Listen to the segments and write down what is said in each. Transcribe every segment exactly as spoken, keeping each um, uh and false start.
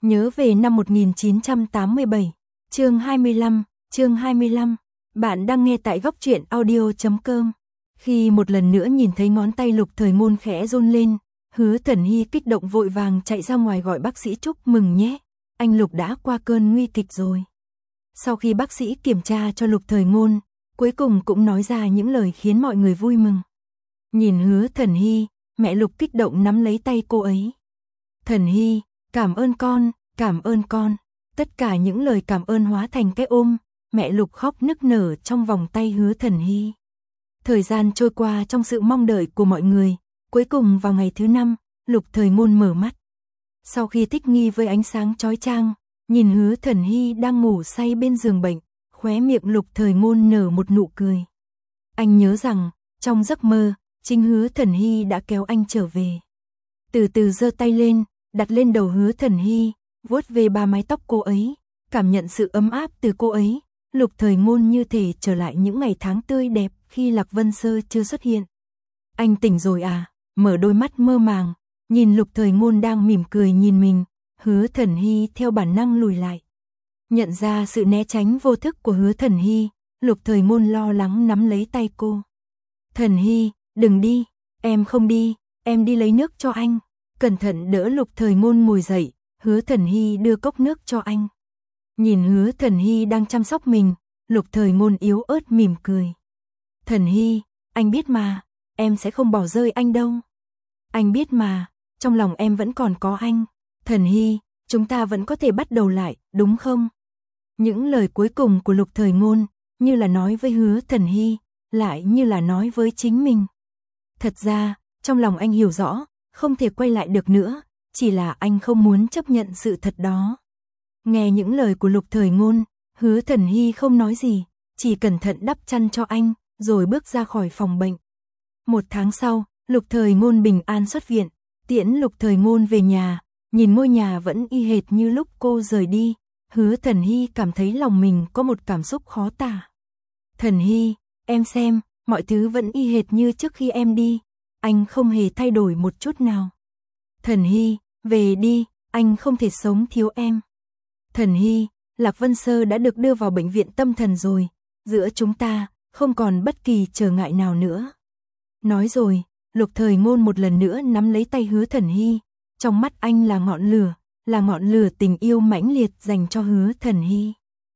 Nhớ về năm một nghìn chín trăm tám mươi bảy, chương hai mươi lăm, chương hai mươi lăm, bạn đang nghe tại góc truyện audio chấm com. Khi một lần nữa nhìn thấy ngón tay Lục Thời Ngôn khẽ run lên, Hứa Thần Hy kích động vội vàng chạy ra ngoài gọi bác sĩ chúc mừng nhé, anh Lục đã qua cơn nguy kịch rồi. Sau khi bác sĩ kiểm tra cho Lục Thời Ngôn, cuối cùng cũng nói ra những lời khiến mọi người vui mừng. Nhìn Hứa Thần Hy, mẹ Lục kích động nắm lấy tay cô ấy. Thần Hy, cảm ơn con, cảm ơn con. Tất cả những lời cảm ơn hóa thành cái ôm, mẹ Lục khóc nức nở trong vòng tay Hứa Thần Hy. Thời gian trôi qua trong sự mong đợi của mọi người, cuối cùng vào ngày thứ năm, Lục Thời Ngôn mở mắt. Sau khi thích nghi với ánh sáng chói chang, nhìn Hứa Thần Hy đang ngủ say bên giường bệnh, khóe miệng Lục Thời Ngôn nở một nụ cười. Anh nhớ rằng, trong giấc mơ, chính Hứa Thần Hy đã kéo anh trở về. Từ từ giơ tay lên, đặt lên đầu Hứa Thần Hy, vuốt về ba mái tóc cô ấy, cảm nhận sự ấm áp từ cô ấy. Lục Thời Ngôn như thể trở lại những ngày tháng tươi đẹp khi Lạc Vân Sơ chưa xuất hiện. Anh tỉnh rồi à? Mở đôi mắt mơ màng, nhìn Lục Thời Ngôn đang mỉm cười nhìn mình, Hứa Thần Hy theo bản năng lùi lại. Nhận ra sự né tránh vô thức của Hứa Thần Hy, Lục Thời Ngôn lo lắng nắm lấy tay cô. Thần Hy, đừng đi, em không đi, em đi lấy nước cho anh. Cẩn thận đỡ Lục Thời Ngôn ngồi dậy, Hứa Thần Hy đưa cốc nước cho anh. Nhìn Hứa Thần Hy đang chăm sóc mình, Lục Thời Ngôn yếu ớt mỉm cười. Thần Hy, anh biết mà, em sẽ không bỏ rơi anh đâu. Anh biết mà, trong lòng em vẫn còn có anh. Thần Hy, chúng ta vẫn có thể bắt đầu lại, đúng không? Những lời cuối cùng của Lục Thời Ngôn, như là nói với Hứa Thần Hy, lại như là nói với chính mình. Thật ra, trong lòng anh hiểu rõ, không thể quay lại được nữa, chỉ là anh không muốn chấp nhận sự thật đó. Nghe những lời của Lục Thời Ngôn, Hứa Thần Hy không nói gì, chỉ cẩn thận đắp chăn cho anh, rồi bước ra khỏi phòng bệnh. Một tháng sau, Lục Thời Ngôn bình an xuất viện, tiễn Lục Thời Ngôn về nhà, nhìn ngôi nhà vẫn y hệt như lúc cô rời đi, Hứa Thần Hy cảm thấy lòng mình có một cảm xúc khó tả. Thần Hy, em xem, mọi thứ vẫn y hệt như trước khi em đi, anh không hề thay đổi một chút nào. Thần Hy, về đi, anh không thể sống thiếu em. Thần Hy, Lạc Vân Sơ đã được đưa vào bệnh viện tâm thần rồi, giữa chúng ta, không còn bất kỳ trở ngại nào nữa. Nói rồi, Lục Thời Ngôn một lần nữa nắm lấy tay Hứa Thần Hy, trong mắt anh là ngọn lửa, là ngọn lửa tình yêu mãnh liệt dành cho Hứa Thần Hy.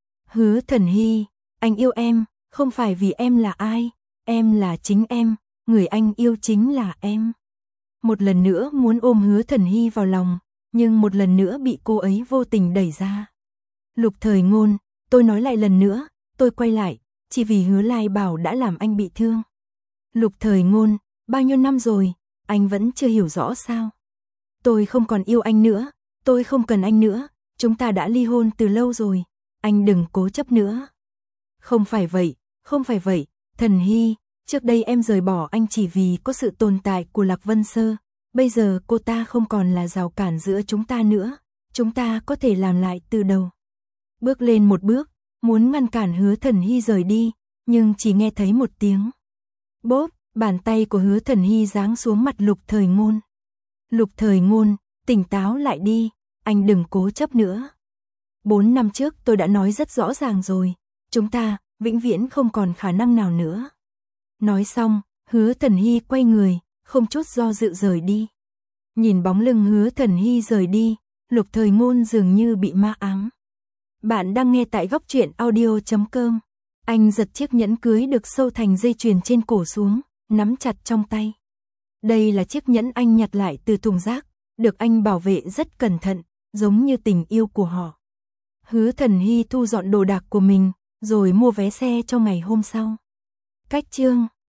Hứa Thần Hy, anh yêu em, không phải vì em là ai, em là chính em, người anh yêu chính là em. Một lần nữa muốn ôm Hứa Thần Hy vào lòng, nhưng một lần nữa bị cô ấy vô tình đẩy ra. Lục Thời Ngôn, tôi nói lại lần nữa, tôi quay lại, chỉ vì Hứa Lai Bảo đã làm anh bị thương. Lục Thời Ngôn, bao nhiêu năm rồi, anh vẫn chưa hiểu rõ sao? Tôi không còn yêu anh nữa, tôi không cần anh nữa, chúng ta đã ly hôn từ lâu rồi, anh đừng cố chấp nữa. Không phải vậy, không phải vậy, Thần Hy, trước đây em rời bỏ anh chỉ vì có sự tồn tại của Lạc Vân Sơ, bây giờ cô ta không còn là rào cản giữa chúng ta nữa, chúng ta có thể làm lại từ đầu. Bước lên một bước, muốn ngăn cản Hứa Thần Hy rời đi, nhưng chỉ nghe thấy một tiếng. Bốp, bàn tay của Hứa Thần Hy giáng xuống mặt Lục Thời Ngôn. Lục Thời Ngôn, tỉnh táo lại đi, anh đừng cố chấp nữa. Bốn năm trước tôi đã nói rất rõ ràng rồi, chúng ta, vĩnh viễn không còn khả năng nào nữa. Nói xong, Hứa Thần Hy quay người, không chút do dự rời đi. Nhìn bóng lưng Hứa Thần Hy rời đi, Lục Thời Ngôn dường như bị ma ám. Bạn đang nghe tại góc truyện audio chấm com. Anh giật chiếc nhẫn cưới được sâu thành dây chuyền trên cổ xuống, nắm chặt trong tay. Đây là chiếc nhẫn anh nhặt lại từ thùng rác, được anh bảo vệ rất cẩn thận, giống như tình yêu của họ. Hứa Thần Hy thu dọn đồ đạc của mình, rồi mua vé xe cho ngày hôm sau. Cách chương